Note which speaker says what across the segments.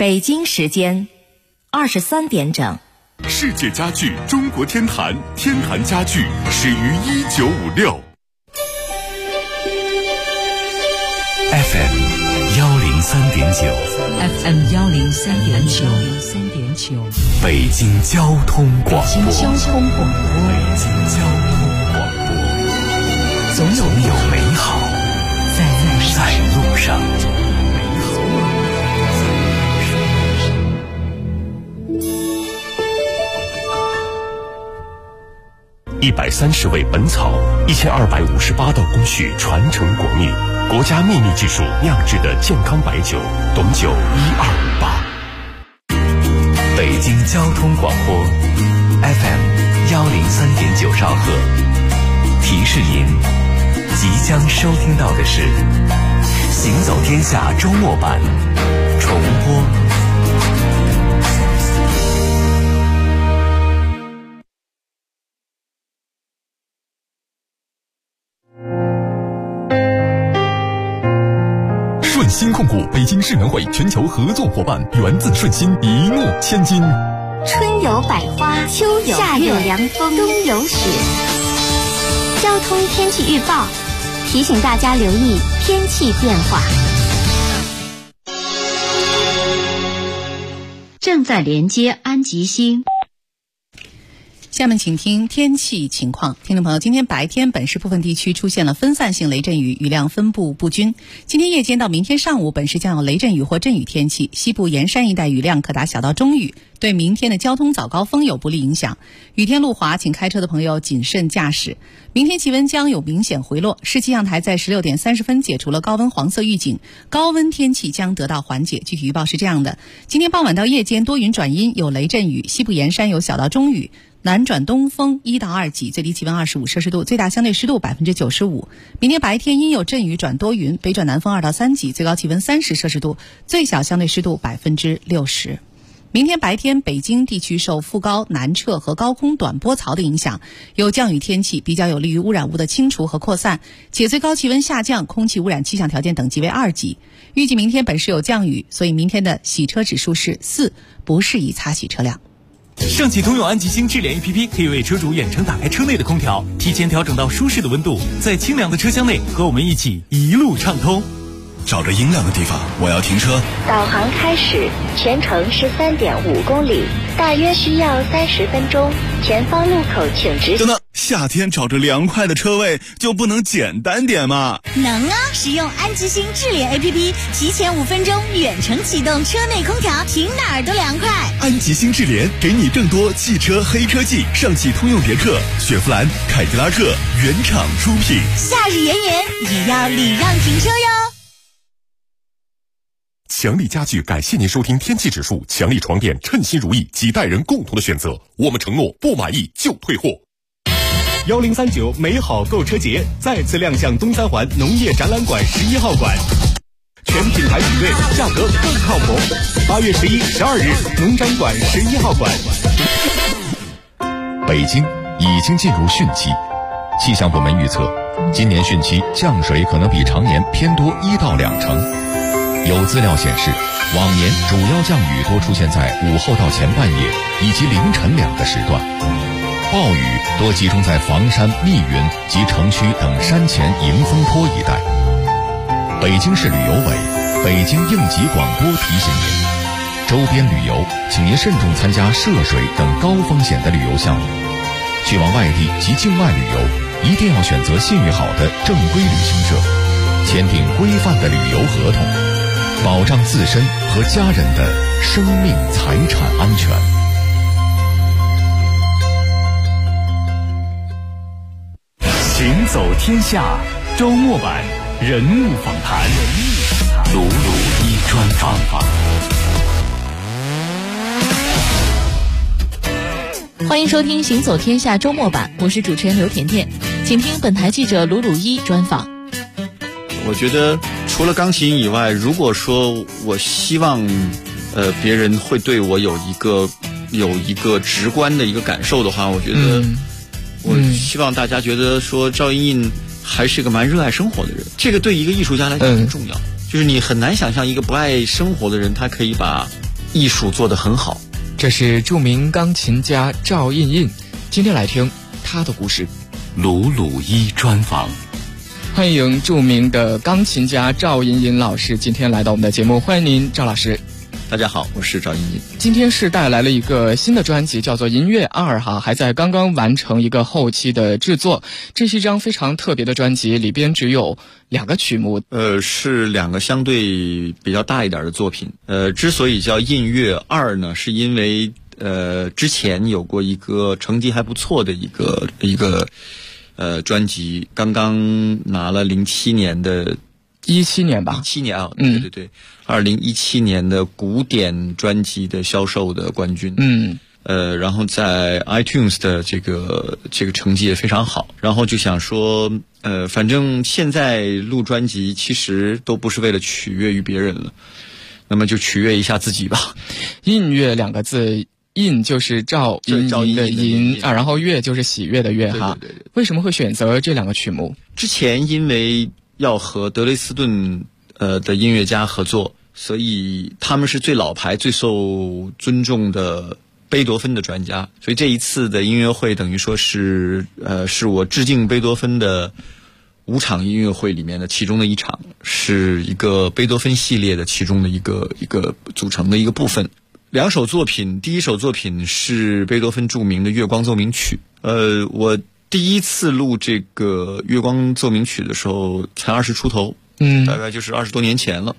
Speaker 1: 北京时间23点整。
Speaker 2: 世界家具中国天坛，天坛家具始于1956。
Speaker 3: FM 103.9
Speaker 4: FM 103.9，
Speaker 3: 北京交通广播。
Speaker 4: 北京交通广播，
Speaker 3: 总有美好在路上。130味本草，1258道工序传承国秘，国家秘密技术酿制的健康白酒，董酒1258。北京交通广播 FM 103.9兆赫，提示您即将收听到的是《行走天下》周末版重播。
Speaker 2: 顺心控股北京世能会全球合作伙伴，源自顺心，一诺千金。
Speaker 5: 春有百花，秋有夏有凉风，冬有雪。交通天气预报提醒大家留意天气变化。
Speaker 4: 正在连接安吉星。
Speaker 6: 下面请听天气情况。听众朋友，今天白天本市部分地区出现了分散性雷阵雨，雨量分布不均。今天夜间到明天上午，本市将有雷阵雨或阵雨天气，西部沿山一带雨量可达小到中雨，对明天的交通早高峰有不利影响。雨天路滑，请开车的朋友谨慎驾驶。明天气温将有明显回落，市气象台在16点30分解除了高温黄色预警，高温天气将得到缓解。具体预报是这样的：今天傍晚到夜间多云转阴，有雷阵雨，西部沿山有小到中雨，南转东风1到2级，最低气温25摄氏度，最大相对湿度95%。明天白天阴有阵雨转多云，北转南风2到3级，最高气温30摄氏度，最小相对湿度60%。明天白天，北京地区受副高南撤和高空短波槽的影响，有降雨天气，比较有利于污染物的清除和扩散，且最高气温下降，空气污染气象条件等级为2级。预计明天本市有降雨，所以明天的洗车指数是4，不适宜擦洗车辆。
Speaker 3: 上汽通用安吉星智联 APP 可以为车主远程打开车内的空调，提前调整到舒适的温度，在清凉的车厢内和我们一起一路畅通。
Speaker 7: 找着阴凉的地方，我要停车。
Speaker 5: 导航开始，全程13.5公里，大约需要30分钟。前方路口请直行。
Speaker 7: 等等，夏天找着凉快的车位就不能简单点吗？
Speaker 8: 能啊！使用安吉星智联 APP， 提前5分钟远程启动车内空调，停哪儿都凉快。
Speaker 7: 安吉星智联给你更多汽车黑科技，上汽通用别克、雪佛兰、凯迪拉克原厂出品。
Speaker 8: 夏日炎炎也要礼让停车哟。
Speaker 2: 强力家具感谢您收听天气指数，强力床垫称心如意，几代人共同的选择，我们承诺不满意就退货。
Speaker 3: 1039美好购车节再次亮相东三环农业展览馆11号馆，全品牌比对，价格更靠谱。8月11、12日，农展馆11号馆。
Speaker 9: 北京已经进入汛期，气象部门预测，今年汛期降水可能比常年偏多1到2成。有资料显示，往年主要降雨多出现在午后到前半夜以及凌晨2个时段，暴雨多集中在房山、密云及城区等山前迎风坡一带。北京市旅游委、北京应急广播提醒您，周边旅游请您慎重参加涉水等高风险的旅游项目。去往外地及境外旅游，一定要选择信誉好的正规旅行社，签订规范的旅游合同，保障自身和家人的生命财产安全。
Speaker 3: 行走天下周末版人物访谈，鲁一专访。
Speaker 10: 欢迎收听行走天下周末版，我是主持人刘甜甜，请听本台记者鲁一专访。
Speaker 11: 我觉得除了钢琴以外，如果说我希望别人会对我有一个直观的一个感受的话，我觉得我希望大家觉得说赵莹莹还是一个蛮热爱生活的人，这个对一个艺术家来讲很重要。就是你很难想象一个不爱生活的人，他可以把艺术做得很好。
Speaker 12: 这是著名钢琴家赵胤胤，今天来听他的故事。
Speaker 3: 鲁鲁一专访，
Speaker 12: 欢迎著名的钢琴家赵胤胤老师今天来到我们的节目，欢迎您，赵老师。
Speaker 11: 大家好，我是赵胤胤。
Speaker 12: 今天是带来了一个新的专辑，叫做《音乐2》哈，还在刚刚完成一个后期的制作。这是一张非常特别的专辑，里边只有2个曲目。
Speaker 11: 是2个相对比较大一点的作品。之所以叫《音乐2》呢，是因为之前有过一个成绩还不错的一个专辑，刚刚拿了07年的。
Speaker 12: 17年吧
Speaker 11: ，17年啊，对对对，2017年的古典专辑的销售的冠军，然后在 iTunes 的这个成绩也非常好，然后就想说，反正现在录专辑其实都不是为了取悦于别人了，那么就取悦一下自己吧。
Speaker 12: 音乐2个字，胤就是赵胤胤的胤啊，然后乐就是喜悦的乐哈。
Speaker 11: 对。
Speaker 12: 为什么会选择这2个曲目？
Speaker 11: 之前因为要和德累斯顿的音乐家合作，所以他们是最老牌最受尊重的贝多芬的专家，所以这一次的音乐会等于说是我致敬贝多芬的5场音乐会里面的其中的一场，是一个贝多芬系列的其中的一个组成的一个部分。2首作品，第一首作品是贝多芬著名的月光奏鸣曲。我第一次录这个月光奏鸣曲的时候才20出头，大概就是20多年前了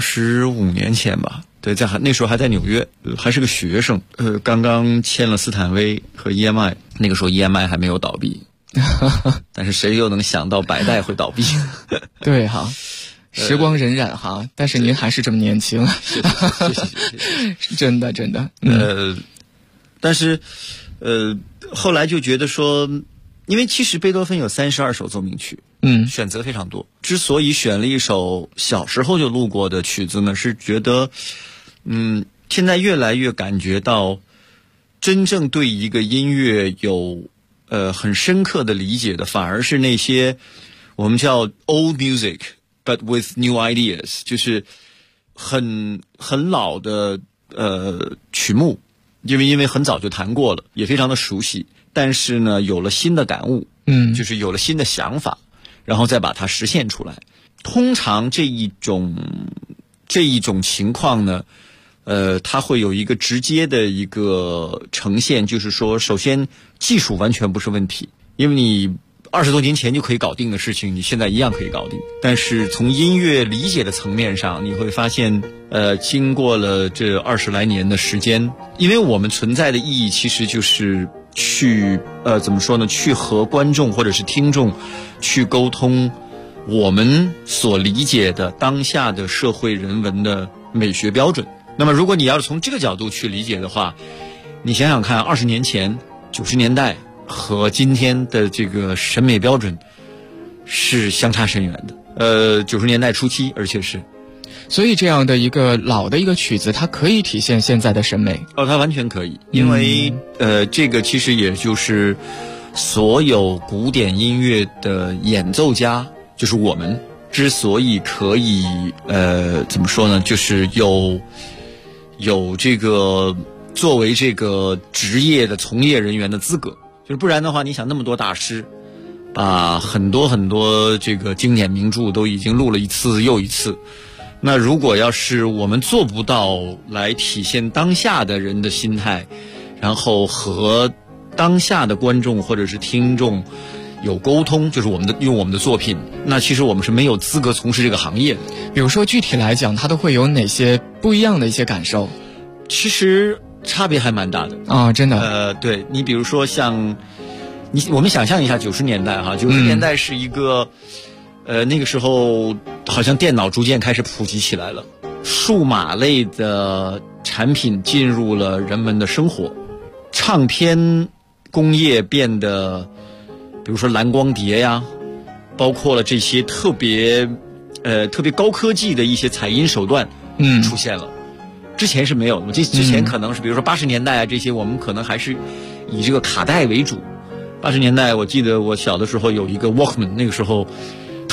Speaker 11: ，25年前吧。对，那时候还在纽约，还是个学生，刚刚签了斯坦威和 EMI， 那个时候 EMI 还没有倒闭，但是谁又能想到百代会倒闭？
Speaker 12: 对哈。时光荏苒哈，但是您还是这么年轻，
Speaker 11: 谢谢
Speaker 12: 真的。
Speaker 11: 但是后来就觉得说，因为其实贝多芬有32首奏鸣曲，选择非常多。之所以选了一首小时候就录过的曲子呢，是觉得，现在越来越感觉到，真正对一个音乐有很深刻的理解的，反而是那些我们叫 old music。But with new ideas， 就是很老的曲目，因为很早就弹过了，也非常的熟悉，但是呢有了新的感悟，就是有了新的想法，然后再把它实现出来。通常这一种情况呢，它会有一个直接的一个呈现，就是说，首先技术完全不是问题，因为你20多年前就可以搞定的事情，你现在一样可以搞定。但是从音乐理解的层面上，你会发现，经过了这20来年的时间，因为我们存在的意义其实就是去怎么说呢？去和观众或者是听众去沟通我们所理解的当下的社会人文的美学标准。那么如果你要是从这个角度去理解的话，你想想看，20年前90年代和今天的这个审美标准是相差甚远的。90年代初期，而且是，
Speaker 12: 所以这样的一个老的一个曲子，它可以体现现在的审美。
Speaker 11: 它完全可以，因为这个其实也就是所有古典音乐的演奏家，就是我们之所以可以怎么说呢，就是有这个作为这个职业的从业人员的资格。就是不然的话，你想那么多大师，把很多这个经典名著都已经录了一次又一次，那如果要是我们做不到来体现当下的人的心态，然后和当下的观众或者是听众有沟通，就是用我们的作品，那其实我们是没有资格从事这个行业的。
Speaker 12: 比如说具体来讲，它都会有哪些不一样的一些感受？
Speaker 11: 其实差别还蛮大的
Speaker 12: 啊，真的。
Speaker 11: 对，你比如说像我们想象一下90年代哈，90年代是一个那个时候好像电脑逐渐开始普及起来了，数码类的产品进入了人们的生活，唱片工业变得，比如说蓝光碟呀，包括了这些特别高科技的一些采音手段出现了。之前是没有的，之前可能是比如说80年代啊，这些我们可能还是以这个卡带为主。80年代我记得我小的时候有一个 Walkman， 那个时候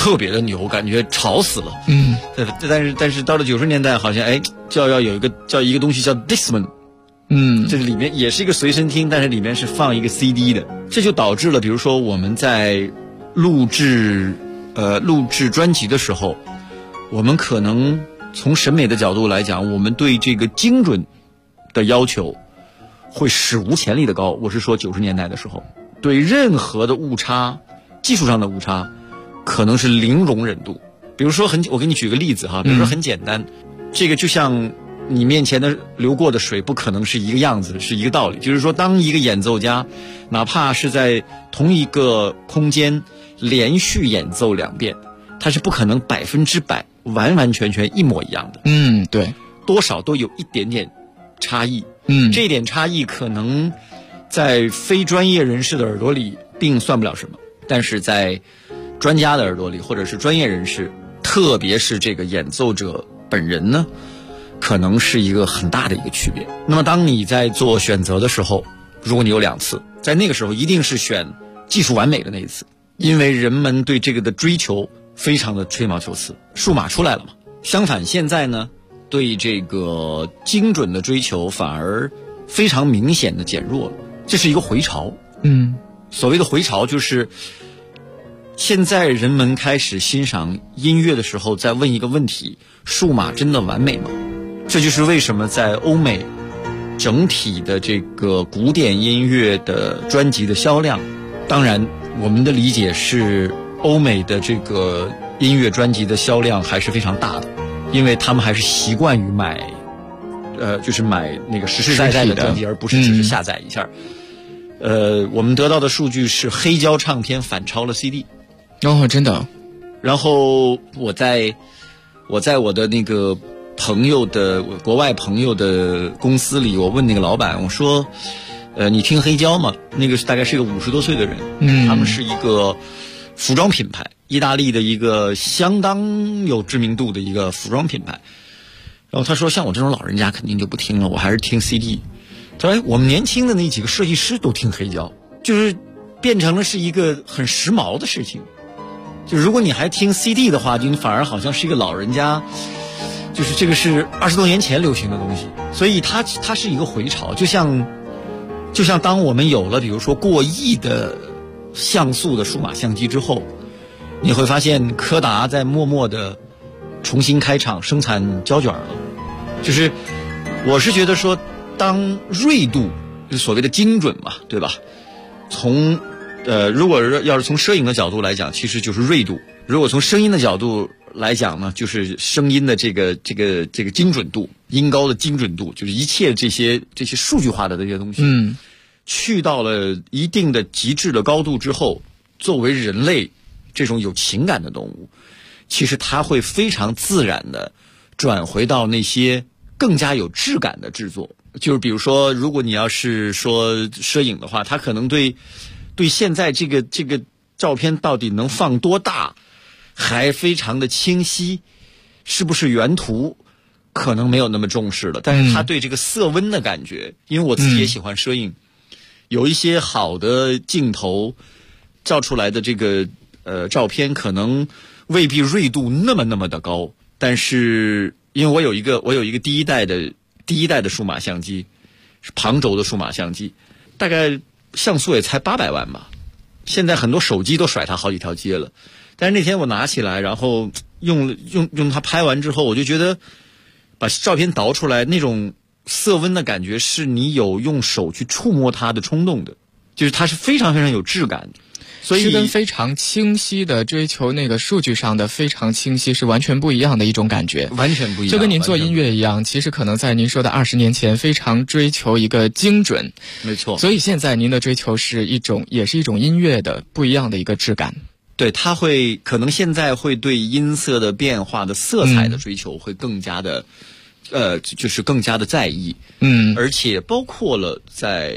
Speaker 11: 特别的牛，感觉吵死了。但是到了90年代，好像就要有一个东西叫 Discman。这里面也是一个随身听，但是里面是放一个 CD 的，这就导致了，比如说我们在录制专辑的时候，我们可能从审美的角度来讲，我们对这个精准的要求会史无前例的高。我是说90年代的时候，对任何的误差，技术上的误差，可能是零容忍度。比如说我给你举个例子哈，比如说很简单，这个就像你面前的流过的水不可能是一个样子，是一个道理。就是说，当一个演奏家哪怕是在同一个空间连续演奏2遍，他是不可能100%完完全全一模一样的。
Speaker 12: 对，
Speaker 11: 多少都有一点点差异。这一点差异可能在非专业人士的耳朵里并算不了什么，但是在专家的耳朵里，或者是专业人士，特别是这个演奏者本人呢，可能是一个很大的一个区别。那么当你在做选择的时候，如果你有2次，在那个时候一定是选技术完美的那一次，因为人们对这个的追求非常的吹毛求疵，数码出来了嘛。相反现在呢，对这个精准的追求反而非常明显的减弱了，这是一个回潮。所谓的回潮就是现在人们开始欣赏音乐的时候在问一个问题：数码真的完美吗？这就是为什么在欧美整体的这个古典音乐的专辑的销量，当然我们的理解是欧美的这个音乐专辑的销量还是非常大的，因为他们还是习惯于买就是买那个实实在在的专辑，而不是只是下载一下。我们得到的数据是黑胶唱片反超了 CD。
Speaker 12: 真的。
Speaker 11: 然后我在我的那个国外朋友的公司里，我问那个老板，我说你听黑胶吗？那个大概是一个50多岁的人，他们是一个服装品牌，意大利的一个相当有知名度的一个服装品牌。然后他说，像我这种老人家肯定就不听了，我还是听 CD。他说我们年轻的那几个设计师都听黑胶，就是变成了是一个很时髦的事情。就如果你还听 CD 的话，就你反而好像是一个老人家，就是这个是20多年前流行的东西。所以它是一个回潮，就像当我们有了比如说过亿的像素的数码相机之后，你会发现柯达在默默的重新开厂生产胶卷了。就是我是觉得说，当锐度就是所谓的精准嘛，对吧？如果要是从摄影的角度来讲，其实就是锐度；如果从声音的角度来讲呢，就是声音的这个精准度，音高的精准度，就是一切这些数据化的这些东西，去到了一定的极致的高度之后，作为人类这种有情感的动物，其实它会非常自然的转回到那些更加有质感的制作。就是比如说，如果你要是说摄影的话，它可能对现在这个照片到底能放多大，还非常的清晰，是不是原图，可能没有那么重视了。但是他对这个色温的感觉，因为我自己也喜欢摄影，有一些好的镜头照出来的这个照片，可能未必锐度那么的高，但是因为我有一个第一代的数码相机，是旁轴的数码相机，大概像素也才800万吧。现在很多手机都甩它好几条街了。但是那天我拿起来，然后用它拍完之后，我就觉得把照片导出来，那种色温的感觉是你有用手去触摸它的冲动的，就是它是非常非常有质感的。所以
Speaker 12: 是跟非常清晰的追求那个数据上的非常清晰是完全不一样的一种感觉，
Speaker 11: 完全不一样。
Speaker 12: 就跟您做音乐一样，其实可能在您说的20年前非常追求一个精准，
Speaker 11: 没错。
Speaker 12: 所以现在您的追求是也是一种音乐的不一样的一个质感。
Speaker 11: 对，它可能现在会对音色的变化的色彩的追求会更加的就是更加的在意，而且包括了在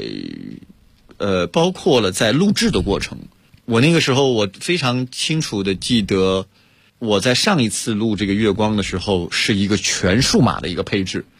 Speaker 11: 录制的过程。我那个时候我非常清楚的记得，我在上一次录这个月光的时候是一个全数码的一个配置，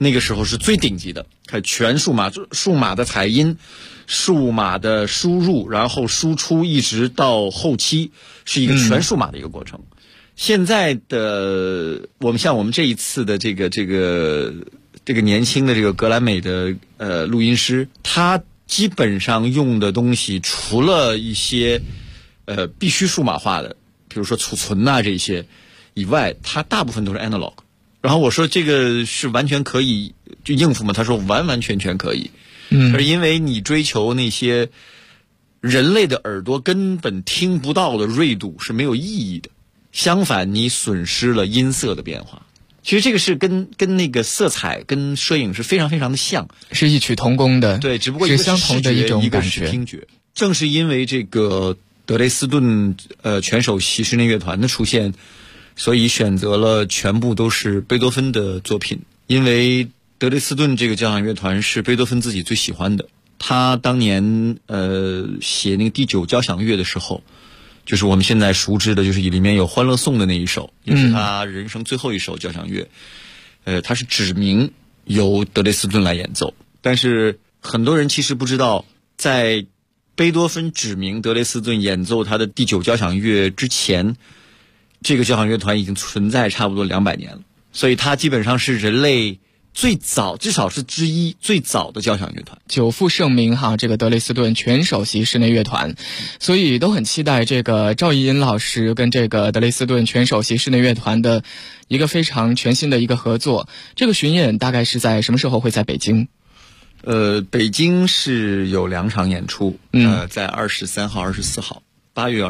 Speaker 11: 那个时候是最顶级的，全数码的采音，数码的输入，然后输出，一直到后期是一个全数码的一个过程。现在的我们这一次的这个年轻的这个格莱美的录音师，他基本上用的东西除了一些必须数码化的，比如说储存啊这些以外，他大部分都是 analog。然后我说这个是完全可以就应付吗？他说完完全全可以。而因为你追求那些人类的耳朵根本听不到的锐度是没有意义的。相反，你损失了音色的变化。其实这个是跟那个色彩跟摄影是非常非常的像，
Speaker 12: 是异曲同工的。
Speaker 11: 对，只不过一个是
Speaker 12: 相同的一种感觉，
Speaker 11: 一个是听觉。正是因为这个德累斯顿全首席室内乐团的出现，所以选择了全部都是贝多芬的作品。因为德累斯顿这个交响乐团是贝多芬自己最喜欢的。他当年写那个第9交响乐的时候，就是我们现在熟知的，就是里面有《欢乐颂》的那一首，也是他人生最后一首交响乐。他是指明由德累斯顿来演奏，但是很多人其实不知道，在贝多芬指明德累斯顿演奏他的第9交响乐之前，这个交响乐团已经存在差不多200年了，所以它基本上是人类最早，至少是之一最早的交响乐团，
Speaker 12: 久负盛名哈。这个德累斯顿全首席室内乐团，所以都很期待这个赵一银老师跟这个德累斯顿全首席室内乐团的一个非常全新的一个合作。这个巡演大概是在什么时候会在北京？
Speaker 11: 北京是有2场演出，在23号、24号。8月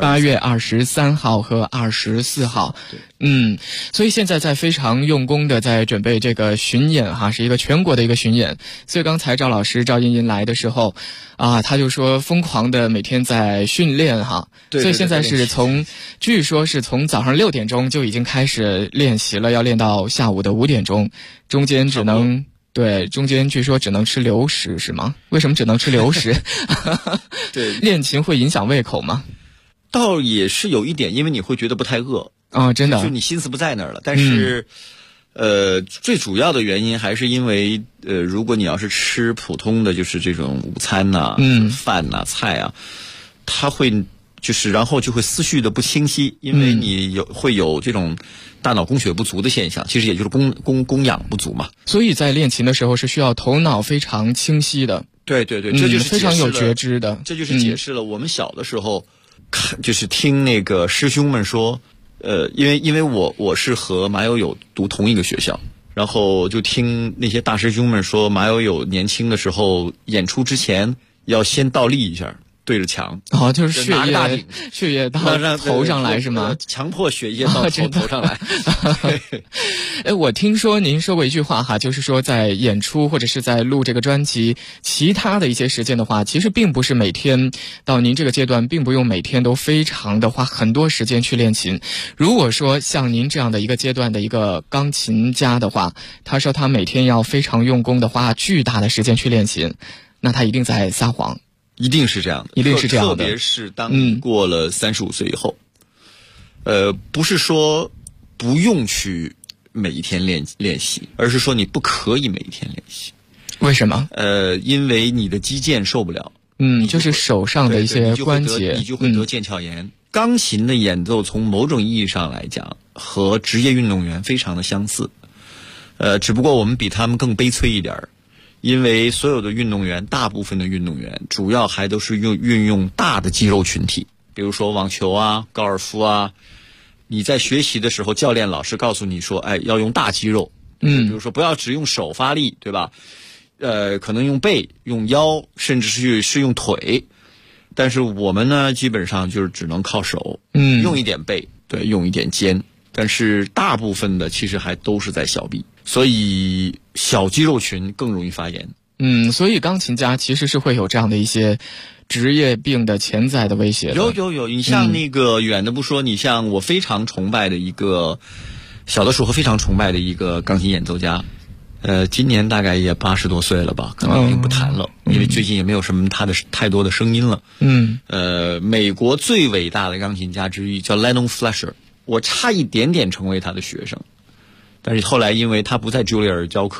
Speaker 12: 23号和24号。所以现在在非常用功的在准备这个巡演哈，是一个全国的一个巡演。所以刚才赵茵茵来的时候啊，他就说疯狂的每天在训练哈。
Speaker 11: 对，
Speaker 12: 所以现在是据说是从早上6点钟就已经开始练习了，要练到下午的5点钟，中间据说只能吃流食是吗？为什么只能吃流食？
Speaker 11: 对，
Speaker 12: 练琴会影响胃口吗？
Speaker 11: 倒也是有一点，因为你会觉得不太饿
Speaker 12: 啊，真的，
Speaker 11: 就你心思不在那儿了。但是，最主要的原因还是因为，如果你要是吃普通的就是这种午餐呐、饭呐、菜啊，它会然后就会思绪的不清晰，因为你会有这种大脑供血不足的现象，其实也就是供氧不足嘛。
Speaker 12: 所以在练琴的时候是需要头脑非常清晰的。
Speaker 11: 对，这就是
Speaker 12: 非常有觉知的。
Speaker 11: 这就是解释了我们小的时候。就是听那个师兄们说，因为我是和马友友读同一个学校，然后就听那些大师兄们说，马友友年轻的时候演出之前要先倒立一下，对着墙，
Speaker 12: 就是血液到头上来是吗？
Speaker 11: 强迫血液到头上来。
Speaker 12: 我听说您说过一句话哈，就是说在演出或者是在录这个专辑其他的一些时间的话，其实并不是每天到您这个阶段并不用每天都非常的花很多时间去练琴。如果说像您这样的一个阶段的一个钢琴家的话，他说他每天要非常用功的花巨大的时间去练琴，那他一定在撒谎。
Speaker 11: 一定是这样的，
Speaker 12: 一定是这样的，
Speaker 11: 特别是当你过了35岁以后，不是说不用去每一天练习，而是说你不可以每一天练习。
Speaker 12: 为什么？
Speaker 11: 因为你的肌腱受不了，
Speaker 12: 就是手上的一些关节，
Speaker 11: 你就会得腱鞘炎。钢琴的演奏从某种意义上来讲，和职业运动员非常的相似，只不过我们比他们更悲催一点。因为所有的运动员，大部分的运动员主要还都是运用大的肌肉群体，比如说网球啊、高尔夫啊。你在学习的时候，教练老师告诉你说，要用大肌肉，比如说不要只用手发力，对吧？可能用背、用腰，甚至是用腿。但是我们呢，基本上就是只能靠手，用一点背，对，用一点肩。但是大部分的其实还都是在小臂，所以小肌肉群更容易发炎。
Speaker 12: 所以钢琴家其实是会有这样的一些职业病的潜在的威胁的。
Speaker 11: 有，你像那个远的不说，你像我非常崇拜的一个小的时候非常崇拜的一个钢琴演奏家，今年大概也80多岁了吧，可能已经不弹了，因为最近也没有什么他的太多的声音了。美国最伟大的钢琴家之一叫 Lennon Fletcher。我差一点点成为他的学生，但是后来因为他不在茱莉尔教课，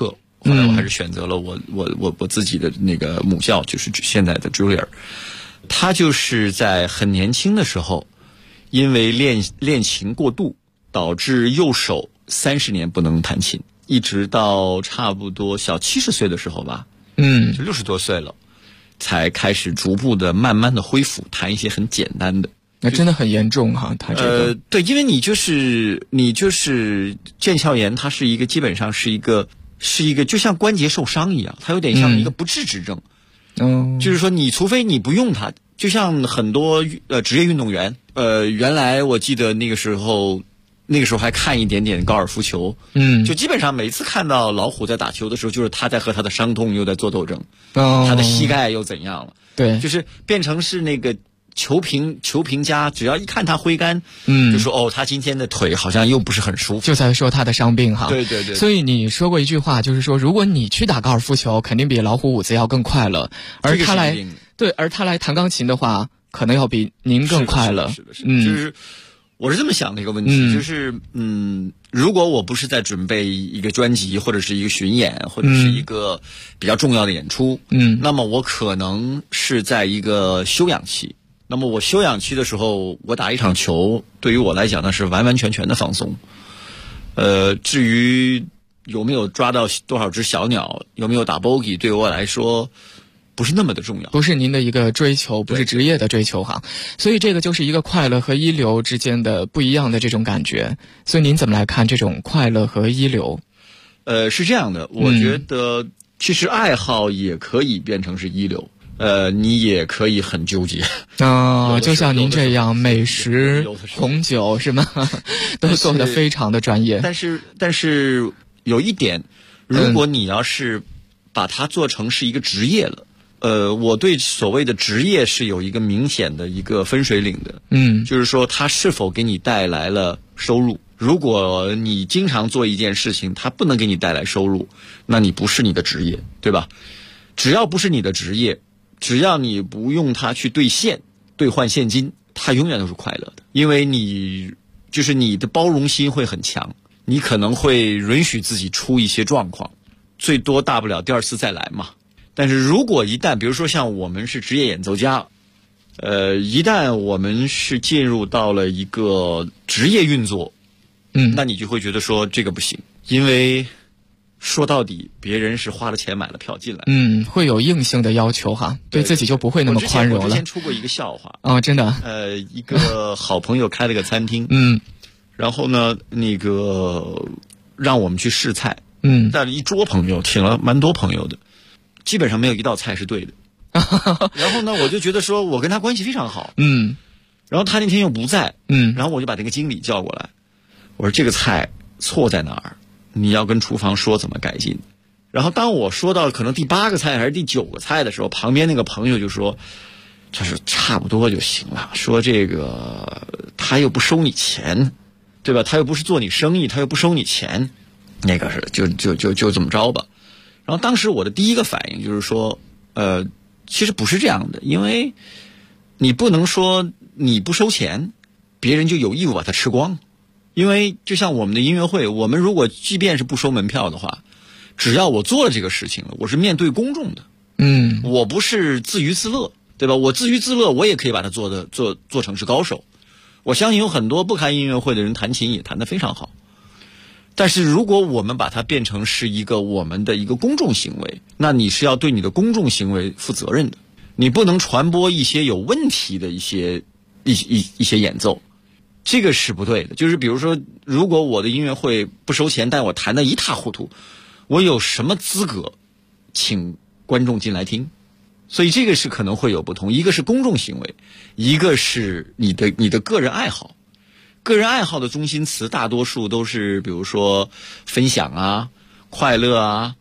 Speaker 11: 后来我还是选择了我自己的那个母校，就是现在的 Juilliard。他就是在很年轻的时候，因为练琴过度，导致右手30年不能弹琴，一直到差不多小70岁的时候吧，就60多岁了，才开始逐步的慢慢的恢复，弹一些很简单的。
Speaker 12: 那真的很严重哈，他这个
Speaker 11: 对，因为你就是腱鞘炎，它是一个基本上是一个就像关节受伤一样，它有点像一个不治之症。就是说你除非你不用它，就像很多职业运动员，原来我记得那个时候还看一点点高尔夫球，就基本上每次看到老虎在打球的时候，就是他在和他的伤痛又在做斗争，他的膝盖又怎样了？
Speaker 12: 对，
Speaker 11: 就是变成是那个球评家，只要一看他挥杆，就说他今天的腿好像又不是很舒服，
Speaker 12: 就在说他的伤病哈。
Speaker 11: 对对对。
Speaker 12: 所以你说过一句话，就是说如果你去打高尔夫球，肯定比老虎伍兹要更快乐，而他来弹钢琴的话，可能要比您更快乐。
Speaker 11: 是的，就是我是这么想的一个问题，就是如果我不是在准备一个专辑或者是一个巡演或者是一个比较重要的演出，那么我可能是在一个休养期。那么我休养期的时候，我打一场球，对于我来讲呢是完完全全的放松。至于有没有抓到多少只小鸟，有没有打 bogey， 对我来说不是那么的重要，
Speaker 12: 不是您的一个追求，不是职业的追求哈。所以这个就是一个快乐和一流之间的不一样的这种感觉。所以您怎么来看这种快乐和一流？
Speaker 11: 是这样的，我觉得其实爱好也可以变成是一流。你也可以很纠结
Speaker 12: 就像您这样美食红酒是吗？都做得非常的专业。
Speaker 11: 但是有一点，如果你要是把它做成是一个职业了，我对所谓的职业是有一个明显的一个分水岭的。就是说它是否给你带来了收入。如果你经常做一件事情，它不能给你带来收入，那你不是你的职业，对吧？只要不是你的职业，只要你不用它去兑换现金，它永远都是快乐的。因为你的包容心会很强，你可能会允许自己出一些状况，最多大不了第二次再来嘛。但是如果一旦比如说像我们是职业演奏家，一旦我们是进入到了一个职业运作，那你就会觉得说这个不行，因为说到底别人是花了钱买了票进来，
Speaker 12: 会有硬性的要求哈，对自己就不会那么宽容了。
Speaker 11: 我之前出过一个笑话
Speaker 12: 真的，
Speaker 11: 一个好朋友开了个餐厅，然后呢那个让我们去试菜，带了一桌朋友，请了蛮多朋友的，基本上没有一道菜是对的。然后呢我就觉得说我跟他关系非常好，然后他那天又不在，然后我就把那个经理叫过来，我说这个菜错在哪儿，你要跟厨房说怎么改进。然后当我说到可能第8个菜还是第9个菜的时候，旁边那个朋友就说他说差不多就行了，说这个他又不收你钱，对吧？他又不是做你生意，他又不收你钱，那个是就这么着吧。然后当时我的第一个反应就是说其实不是这样的，因为你不能说你不收钱别人就有义务把它吃光。因为就像我们的音乐会，我们如果即便是不收门票的话，只要我做了这个事情了，我是面对公众的，我不是自娱自乐，对吧？我自娱自乐，我也可以把它做成是高手。我相信有很多不开音乐会的人弹琴也弹得非常好，但是如果我们把它变成是一个我们的一个公众行为，那你是要对你的公众行为负责任的，你不能传播一些有问题的一些演奏。这个是不对的。就是比如说如果我的音乐会不收钱，但我弹得一塌糊涂，我有什么资格请观众进来听？所以这个是可能会有不同，一个是公众行为，一个是你的个人爱好。个人爱好的中心词大多数都是比如说分享啊、快乐啊，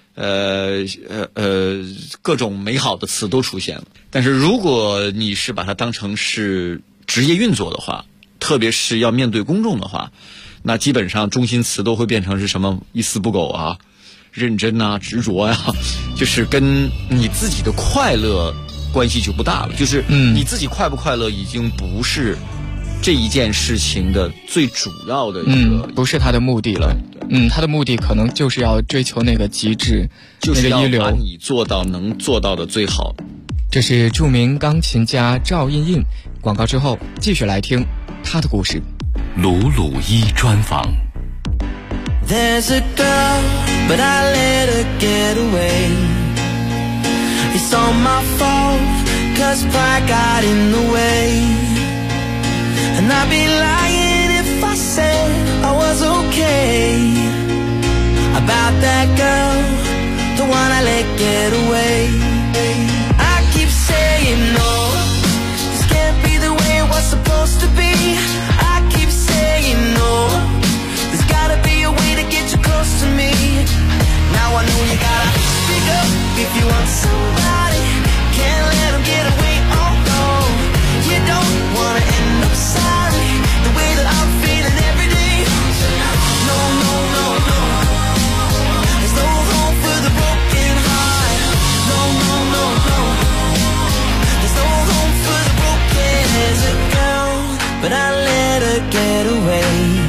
Speaker 11: 各种美好的词都出现了。但是如果你是把它当成是职业运作的话，特别是要面对公众的话，那基本上中心词都会变成是什么一丝不苟啊、认真啊、执着呀，就是跟你自己的快乐关系就不大了。就是你自己快不快乐已经不是这一件事情的最主要的一个，
Speaker 12: 不是他的目的了。他的目的可能就是要追求那个极致，
Speaker 11: 就是要
Speaker 12: 那个一流，
Speaker 11: 把你做到能做到的最好。
Speaker 12: 这是著名钢琴家赵胤胤。广告之后继续来听他的故事。
Speaker 3: 鲁鲁一专访。
Speaker 13: There's a girl, but I let her get away. It's all my fault, cause pride got in the way. And I'd be lying if I said I was okay about that girl, the one I let get away. I keep saying no, this can't be the way it was supposed to be. I keep saying no, there's gotta be a way to get you close to me. Now I know you gotta speak up if you want somebody. Can't let them get away, oh no. You don't wanna end up sorry, the way that I'm feeling every day. No, no, no, no. There's no home for the broken heart. No, no, no, no. There's no home for the broken. There's a girl, but I let her get away.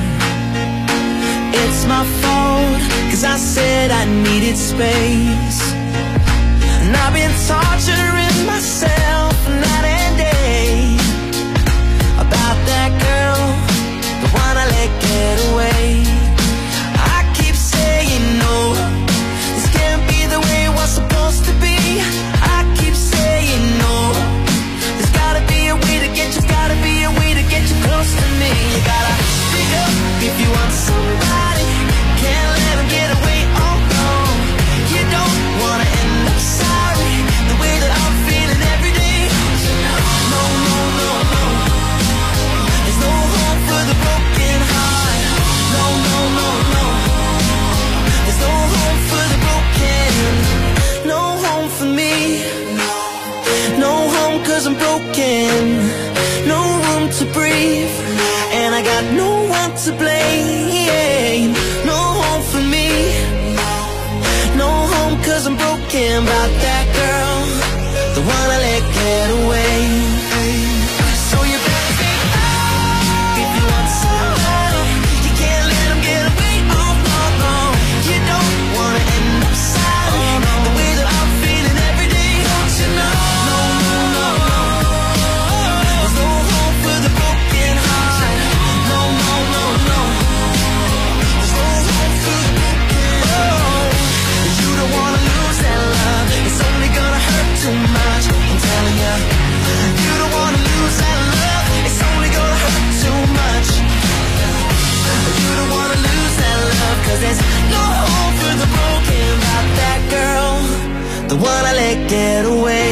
Speaker 13: It's my fault, cause I said I needed space. And I've been torturing myself night and day about that girl, the one I let get away. I keep saying no, this can't be the way it was supposed to be. I keep saying no, there's gotta be a way to get you, gotta be a way to get you close to me. You gotta speak up if you want somebody. Can't let them get away, oh no. You don't wanna end up sorry, the way that I'm feeling every day. No, no, no, no. There's no home for the broken heart. No, no, no, no. There's no home for the broken. No home for me. No home cause I'm broken. No room to breathe, and I got no one to blame. No home for me. No home cause I'm broken about that girl, the one I let get away. So you better speak up if you want somebody. You can't let them get away, oh no, no. You don't wanna end up sorry, the way that I'm feeling every day. Don't you know? No, no, no, no. There's no home for the broken heart. No, no, no, no. There's no home for the broken. Oh, you don't wanna lose that love. It's only gonna hurt too much, I'm telling ya. You don't wanna lose that love. It's only gonna hurt too much. You don't wanna lose that love, cause there's no home for the broken about that girl, the one I let get away.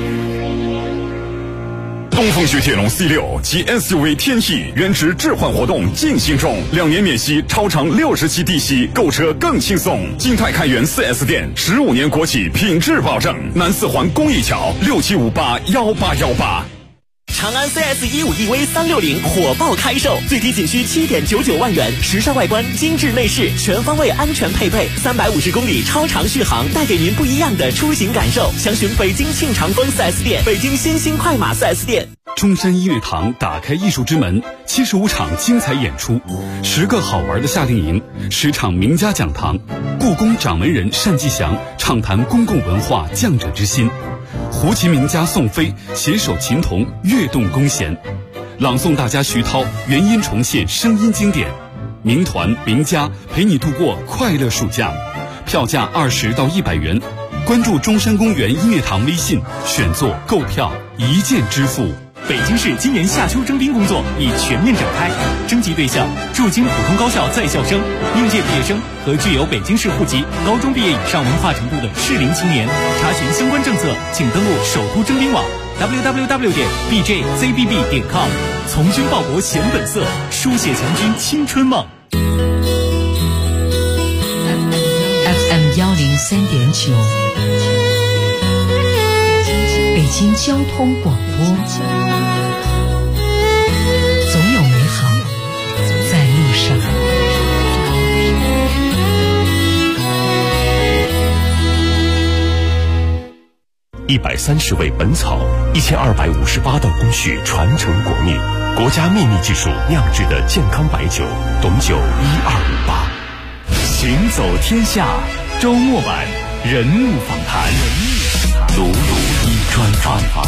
Speaker 14: 东风雪铁龙 C6 及 SUV 天翼原值置换活动进行中，2年免息，超长60期低息，购车更轻松。金泰开元 4S 店，15年国企品质保证。南四环公益桥67581818。
Speaker 15: 长安 CS15EV 360火爆开售，最低仅需7.99万元，时尚外观，精致内饰，全方位安全配备，350公里超长续航，带给您不一样的出行感受。详询北京庆长丰 4S 店、北京新兴快马 4S 店。
Speaker 7: 中山音乐堂打开艺术之门，75场精彩演出，10个好玩的夏令营，10场名家讲堂，故宫掌门人单霁翔畅谈公共文化匠者之心。胡琴名家宋飞携手琴童跃动弓弦，朗诵大家徐涛原音重现声音经典，名团名家陪你度过快乐暑假，票价20到100元。关注中山公园音乐堂微信，选座购票一键支付。
Speaker 16: 北京市今年夏秋征兵工作已全面展开，征集对象驻京普通高校在校生、应届毕业生和具有北京市户籍、高中毕业以上文化程度的适龄青年。查询相关政策，请登录首都征兵网 www.bjzbb.com。从军报国显本色，书写强军青春梦。
Speaker 4: FM 103.9，北京交通广播。总有美好在路上。
Speaker 2: 130味本草，1258道工序传承国秘，国家秘密技术酿制的健康白酒，董酒1258。
Speaker 16: 行走天下，周末版人物访谈，
Speaker 3: 鲁鲁一专访。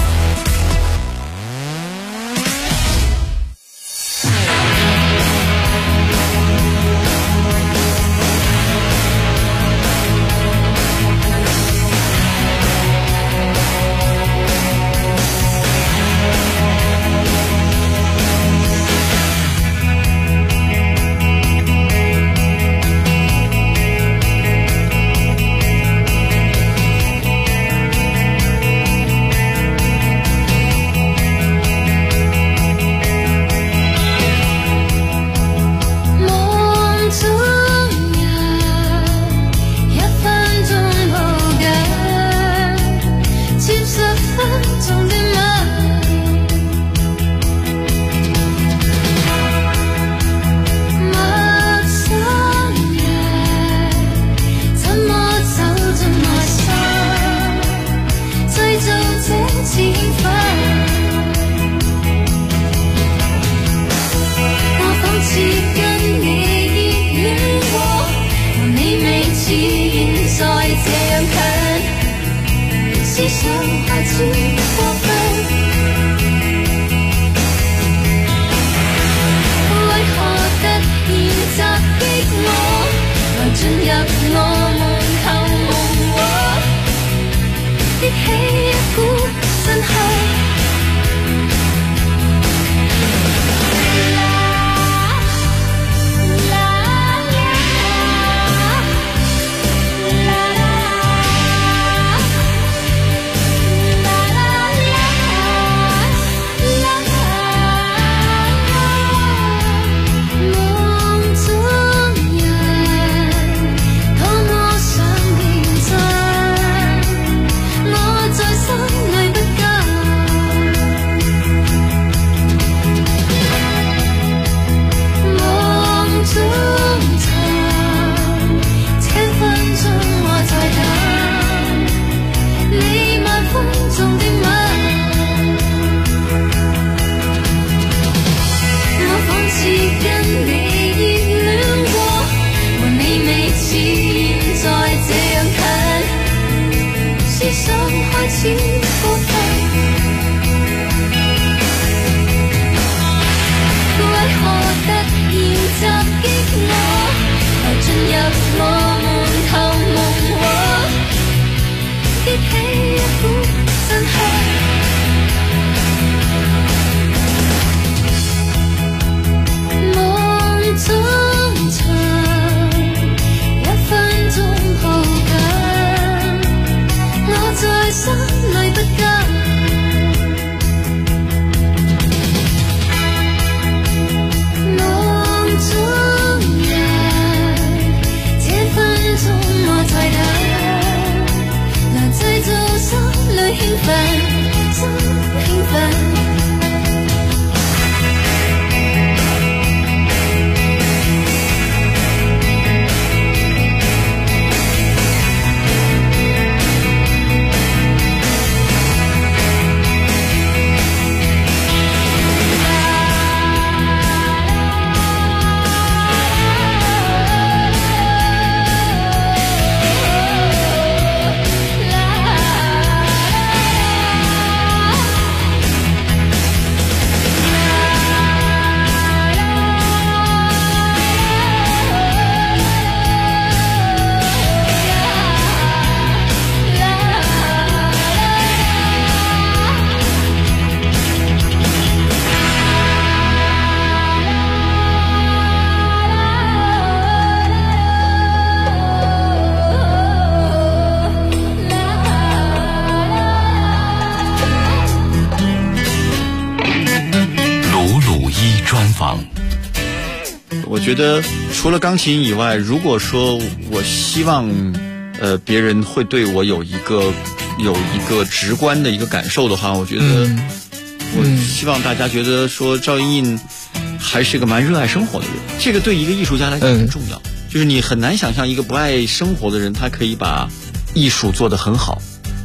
Speaker 11: 我觉得除了钢琴以外，如果说我希望别人会对我有一个直观的一个感受的话，我觉得我希望大家觉得说赵莹莹还是个蛮热爱生活的人，这个对一个艺术家来讲很重要。就是你很难想象一个不爱生活的人，他可以把艺术做得很好。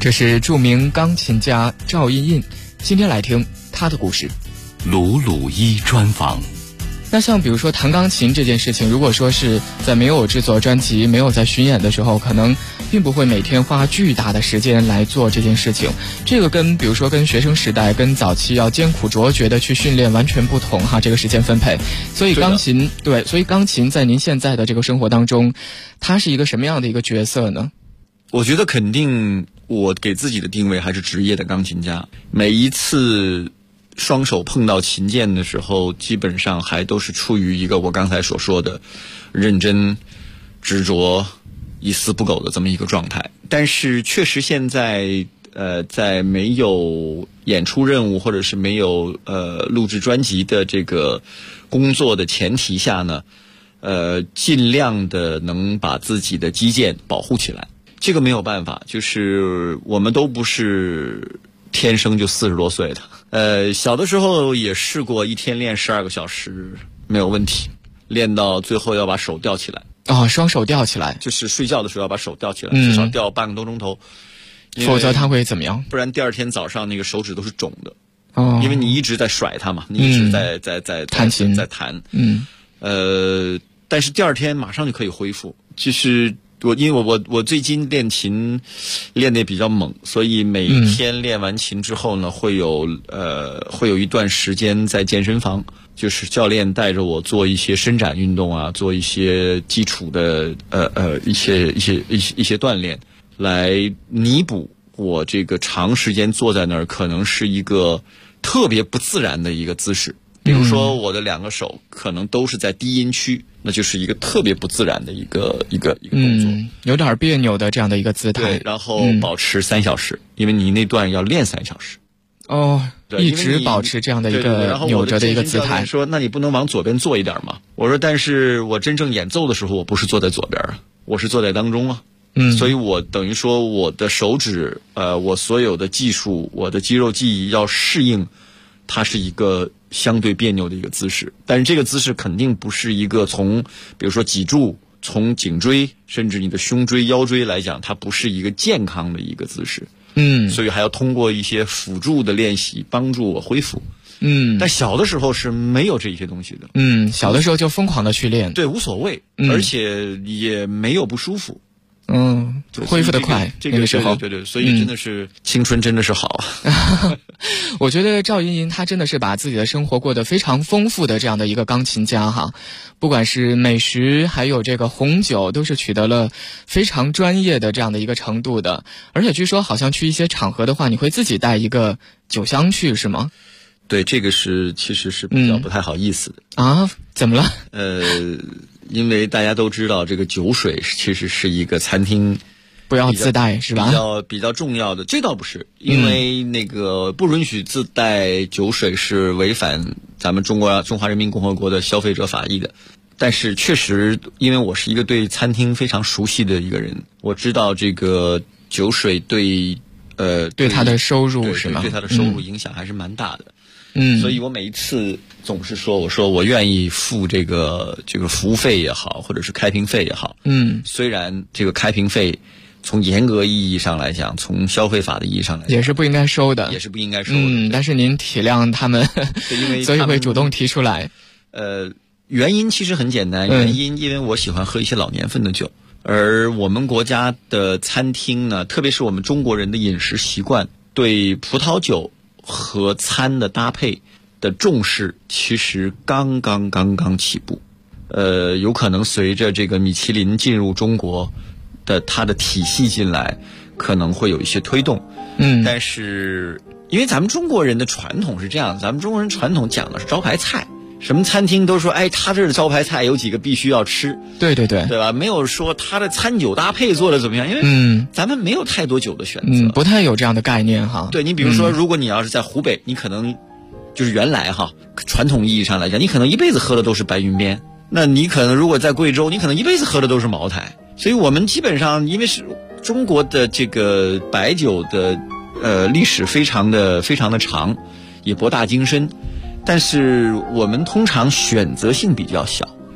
Speaker 12: 这是著名钢琴家赵胤胤，今天来听他的故事。
Speaker 2: 鲁鲁一专访。
Speaker 12: 那像比如说弹钢琴这件事情，如果说是在没有制作专辑、没有在巡演的时候，可能并不会每天花巨大的时间来做这件事情。这个跟比如说跟学生时代、跟早期要艰苦卓绝的去训练完全不同哈，这个时间分配。所以钢琴所以钢琴在您现在的这个生活当中，它是一个什么样的一个角色呢？
Speaker 11: 我觉得肯定我给自己的定位还是职业的钢琴家。每一次双手碰到琴键的时候，基本上还都是出于一个我刚才所说的认真、执着、一丝不苟的这么一个状态。但是确实现在在没有演出任务或者是没有录制专辑的这个工作的前提下呢，尽量的能把自己的击键保护起来。这个没有办法，就是我们都不是天生就40多岁的。小的时候也试过一天练12个小时没有问题，练到最后要把手吊起来。
Speaker 12: 双手吊起来，
Speaker 11: 就是睡觉的时候要把手吊起来，至少吊半个多钟头，
Speaker 12: 否则它会怎么样？
Speaker 11: 不然第二天早上那个手指都是肿的。因为你一直在甩它嘛，你一直在
Speaker 12: 弹琴，
Speaker 11: 在弹。但是第二天马上就可以恢复。就是因为我最近练琴练得比较猛，所以每天练完琴之后呢，会有一段时间在健身房，就是教练带着我做一些伸展运动啊，做一些基础的一些锻炼，来弥补我这个长时间坐在那儿可能是一个特别不自然的一个姿势。比如说我的2个手可能都是在低音区，那就是一个特别不自然的一个动作，
Speaker 12: 有点别扭的这样的一个姿态。
Speaker 11: 对，然后保持3小时，因为你那段要练3小时。
Speaker 12: 一直保持这样的一个扭着的一个姿态。
Speaker 11: 说那你不能往左边坐一点吗？我说但是我真正演奏的时候，我不是坐在左边啊，我是坐在当中啊。所以我等于说我的手指我所有的技术，我的肌肉记忆要适应它是一个相对别扭的一个姿势。但是这个姿势肯定不是一个从比如说脊柱、从颈椎甚至你的胸椎、腰椎来讲，它不是一个健康的一个姿势。所以还要通过一些辅助的练习帮助我恢复。但小的时候是没有这些东西的。
Speaker 12: 小的时候就疯狂的去练。
Speaker 11: 对，无所谓，而且也没有不舒服。
Speaker 12: 恢复得快，那个时候。
Speaker 11: 对，所以真的是青春真的是好啊。
Speaker 12: 我觉得赵胤胤他真的是把自己的生活过得非常丰富的这样的一个钢琴家哈，不管是美食还有这个红酒都是取得了非常专业的这样的一个程度的。而且据说好像去一些场合的话，你会自己带一个酒箱去是吗？
Speaker 11: 对，这个其实是比较不太好意思
Speaker 12: 的。怎么了？
Speaker 11: 因为大家都知道这个酒水其实是一个餐厅
Speaker 12: 不要自带是吧？
Speaker 11: 比较重要的。这倒不是，因为那个不允许自带酒水是违反咱们中华人民共和国的消费者法益的。但是确实，因为我是一个对餐厅非常熟悉的一个人，我知道这个酒水对
Speaker 12: 他的收入是吗？
Speaker 11: 对他的收入影响还是蛮大的。所以我每一次总是说，我说我愿意付这个服务费也好，或者是开瓶费也好。虽然这个开瓶费从严格意义上来讲，从消费法的意义上来讲，
Speaker 12: 也是不应该收的，但是您体谅他们，所以会主动提出来。
Speaker 11: 原因其实很简单，因为我喜欢喝一些老年份的酒，而我们国家的餐厅呢，特别是我们中国人的饮食习惯，对葡萄酒和餐的搭配的重视其实刚刚起步。有可能随着这个米其林进入中国的它的体系进来，可能会有一些推动。但是因为咱们中国人的传统是这样，咱们中国人传统讲的是招牌菜，什么餐厅都说他这儿的招牌菜有几个必须要吃。
Speaker 12: 对
Speaker 11: 吧？没有说他的餐酒搭配做的怎么样，因为咱们没有太多酒的选择。
Speaker 12: 不太有这样的概念哈。
Speaker 11: 对，你比如说如果你要是在湖北，你可能就是原来传统意义上来讲，你可能一辈子喝的都是白云边，那你可能如果在贵州，你可能一辈子喝的都是茅台。所以我们基本上因为是中国的这个白酒的历史非常的长，也博大精深，但是我们通常选择性比较小。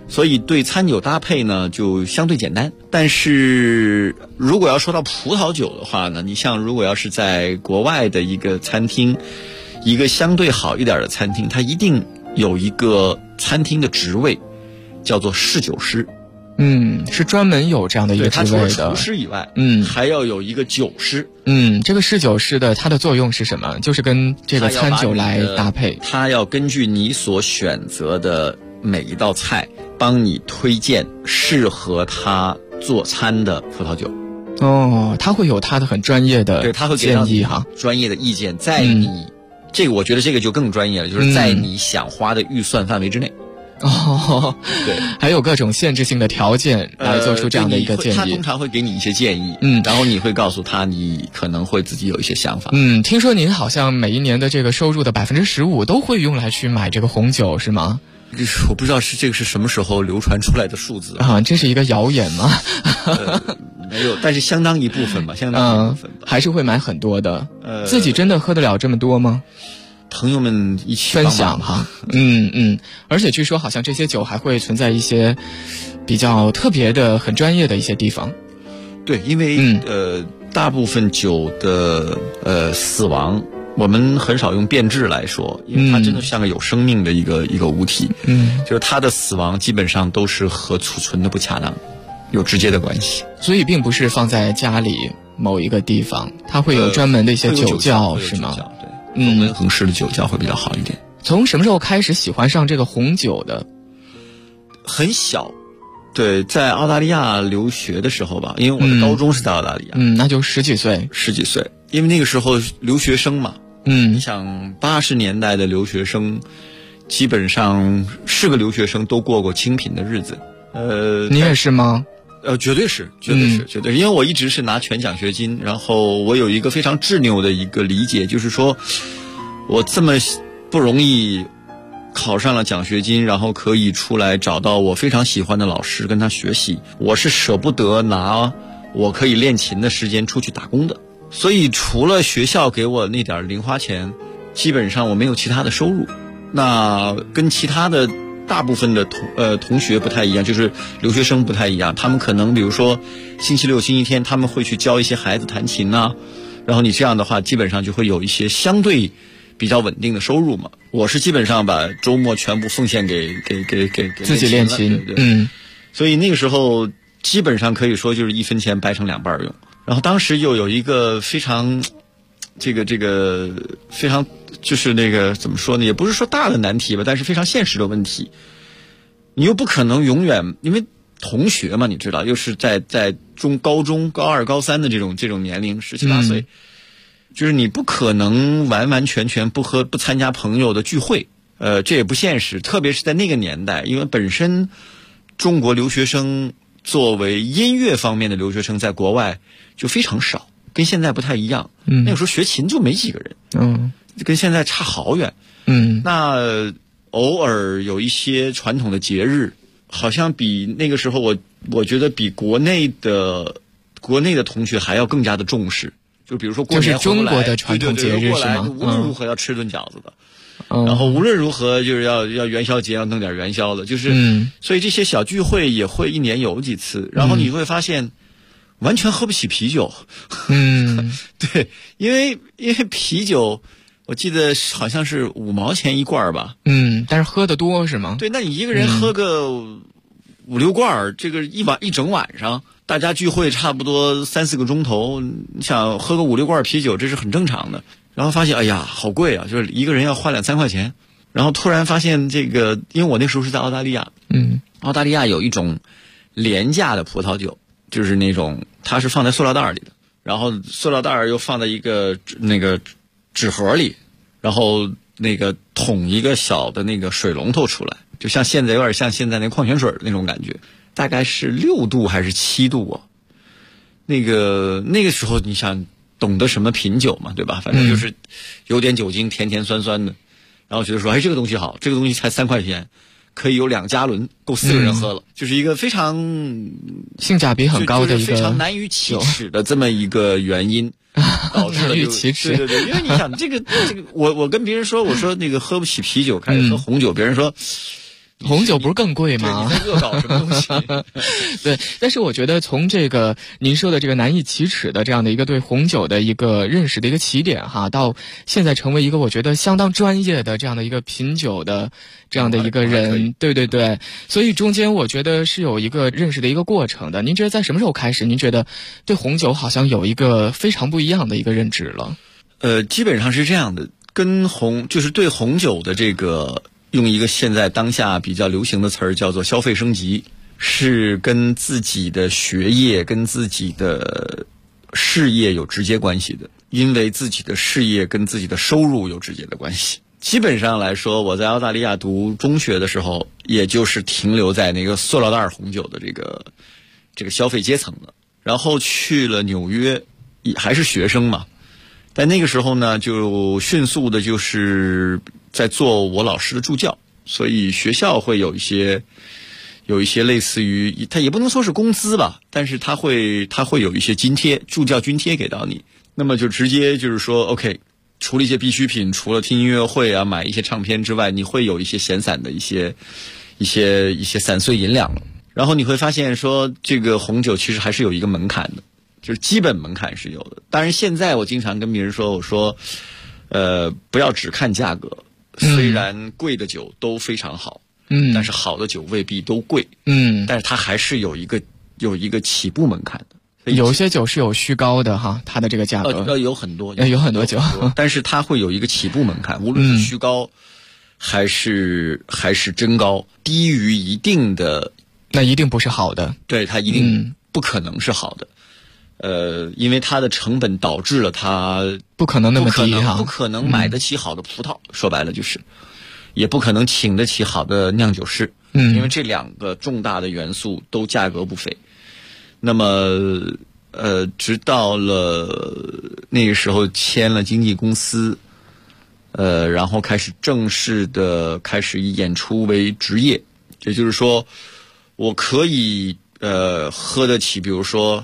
Speaker 11: 所以对餐酒搭配呢就相对简单。但是如果要说到葡萄酒的话呢，你像如果要是在国外的一个餐厅，一个相对好一点的餐厅，它一定有一个餐厅的职位叫做侍酒师。
Speaker 12: 是专门有这样的一个职位的。
Speaker 11: 对，他除了厨师以外，还要有一个酒师。
Speaker 12: 这个侍酒师的它的作用是什么？就是跟这个餐酒来搭配。
Speaker 11: 他要根据你所选择的每一道菜，帮你推荐适合他做餐的葡萄酒。
Speaker 12: 他会有他的很专业的
Speaker 11: 对，他会给到你专业的意见，在你这个我觉得这个就更专业了，就是在你想花的预算范围之内。对，
Speaker 12: 还有各种限制性的条件来做出这样的一个建议。
Speaker 11: 他通常会给你一些建议，然后你会告诉他你可能会自己有一些想法。
Speaker 12: 听说您好像每一年的这个收入的15%都会用来去买这个红酒，是吗？
Speaker 11: 我不知道这个是什么时候流传出来的数字
Speaker 12: 啊？这是一个谣言吗？
Speaker 11: 没有，但是相当一部分吧，相当一部分吧。
Speaker 12: 还是会买很多的。自己真的喝得了这么多吗？
Speaker 11: 朋友们一起
Speaker 12: 分享哈。而且据说好像这些酒还会存在一些比较特别的很专业的一些地方。
Speaker 11: 对，因为大部分酒的死亡我们很少用变质来说，因为它真的像个有生命的一个物体。就是它的死亡基本上都是和储存的不恰当有直接的关系。
Speaker 12: 所以并不是放在家里某一个地方，它会有专门的一些酒窖是吗？
Speaker 11: 温恒式的酒窖会比较好一点。
Speaker 12: 从什么时候开始喜欢上这个红酒的？
Speaker 11: 很小，对，在澳大利亚留学的时候吧，因为我的高中是在澳大利亚。
Speaker 12: 那就十几岁，
Speaker 11: 因为那个时候留学生嘛。你想80年代的留学生，基本上是个留学生都过清贫的日子。
Speaker 12: 你也是吗？
Speaker 11: 绝对是，因为我一直是拿全奖学金，然后我有一个非常执拗的一个理解，就是说我这么不容易考上了奖学金，然后可以出来找到我非常喜欢的老师跟他学习，我是舍不得拿我可以练琴的时间出去打工的。所以除了学校给我那点零花钱，基本上我没有其他的收入。那跟其他的大部分的同学不太一样，就是留学生不太一样，他们可能比如说星期六星期天他们会去教一些孩子弹琴啊，然后你这样的话基本上就会有一些相对比较稳定的收入嘛。我是基本上把周末全部奉献给
Speaker 12: 自己练琴。
Speaker 11: 对，所以那个时候基本上可以说就是1分钱掰成2半用。然后当时又有一个非常这个非常就是那个怎么说呢，也不是说大的难题吧，但是非常现实的问题。你又不可能永远，因为同学嘛，你知道，又是在高中高2高3的这种年龄17、18岁，就是你不可能完完全全不参加朋友的聚会，这也不现实。特别是在那个年代，因为本身中国留学生作为音乐方面的留学生在国外就非常少，跟现在不太一样。那个时候学琴就没几个人，跟现在差好远。那偶尔有一些传统的节日，好像比那个时候我觉得比国内的同学还要更加的重视。就比如说过年
Speaker 12: 就是中国的传统节日是吗？
Speaker 11: 无论如何要吃顿饺子的。然后无论如何就是要元宵节要弄点元宵的，就是所以这些小聚会也会1年有几次，然后你会发现完全喝不起啤酒。对，因为啤酒我记得好像是5毛钱1罐吧。
Speaker 12: 但是喝得多是吗？
Speaker 11: 对，那你一个人喝个5、6罐，这个一整晚上大家聚会差不多3、4个钟头，你想喝个5、6罐啤酒，这是很正常的。然后发现哎呀好贵啊，就是一个人要花2、3块钱。然后突然发现这个，因为我那时候是在澳大利亚，澳大利亚有一种廉价的葡萄酒，就是那种它是放在塑料袋里的，然后塑料袋又放在一个那个纸盒里，然后那个捅一个小的那个水龙头出来，就像现在有点像现在那矿泉水的那种感觉，大概是6度还是7度啊？那个时候你想懂得什么品酒嘛，对吧？反正就是有点酒精，甜甜酸酸的。然后觉得说，哎，这个东西好，这个东西才3块钱，可以有2加仑，够4个人喝了，就是一个非常
Speaker 12: 性价比很高的一个，
Speaker 11: 非常难于启齿的这么一个原因，导致了
Speaker 12: 难于启齿。
Speaker 11: 对，因为你想这个，我跟别人说，我说那个喝不起啤酒，开始喝红酒，别人说
Speaker 12: 红酒不是更贵吗？
Speaker 11: 你在恶搞什么东西？
Speaker 12: 对，但是我觉得从这个您说的这个难以启齿的这样的一个对红酒的一个认识的一个起点哈，到现在成为一个我觉得相当专业的这样的一个品酒的这样的一个人，对对对，所以中间我觉得是有一个认识的一个过程的。您觉得在什么时候开始，您觉得对红酒好像有一个非常不一样的一个认知了？
Speaker 11: 基本上是这样的，就是对红酒的这个。用一个现在当下比较流行的词儿叫做消费升级，是跟自己的学业跟自己的事业有直接关系的，因为自己的事业跟自己的收入有直接的关系。基本上来说，我在澳大利亚读中学的时候，也就是停留在那个塑料袋红酒的这个消费阶层了，然后去了纽约，还是学生嘛，但那个时候呢，就迅速的就是在做我老师的助教，所以学校会有一些类似于，它也不能说是工资吧，但是它会有一些津贴，助教津贴给到你，那么就直接就是说 OK， 除了一些必需品，除了听音乐会啊，买一些唱片之外，你会有一些闲散的一些散碎银两了。然后你会发现说，这个红酒其实还是有一个门槛的，就是基本门槛是有的。当然现在我经常跟别人说，我说不要只看价格，虽然贵的酒都非常好，但是好的酒未必都贵，但是它还是有一个起步门槛的。
Speaker 12: 有些酒是有虚高的哈，它的这个价格
Speaker 11: 有很多
Speaker 12: 酒，
Speaker 11: 但是它会有一个起步门槛，无论是虚高还是真高，低于一定的，
Speaker 12: 那一定不是好的，
Speaker 11: 对，它一定不可能是好的。因为它的成本导致了它
Speaker 12: 不可能那么低
Speaker 11: 不可能买得起好的葡萄，说白了就是，也不可能请得起好的酿酒师，因为这两个重大的元素都价格不菲。那么直到了那个时候签了经纪公司，然后开始正式的开始以演出为职业，也就是说，我可以喝得起，比如说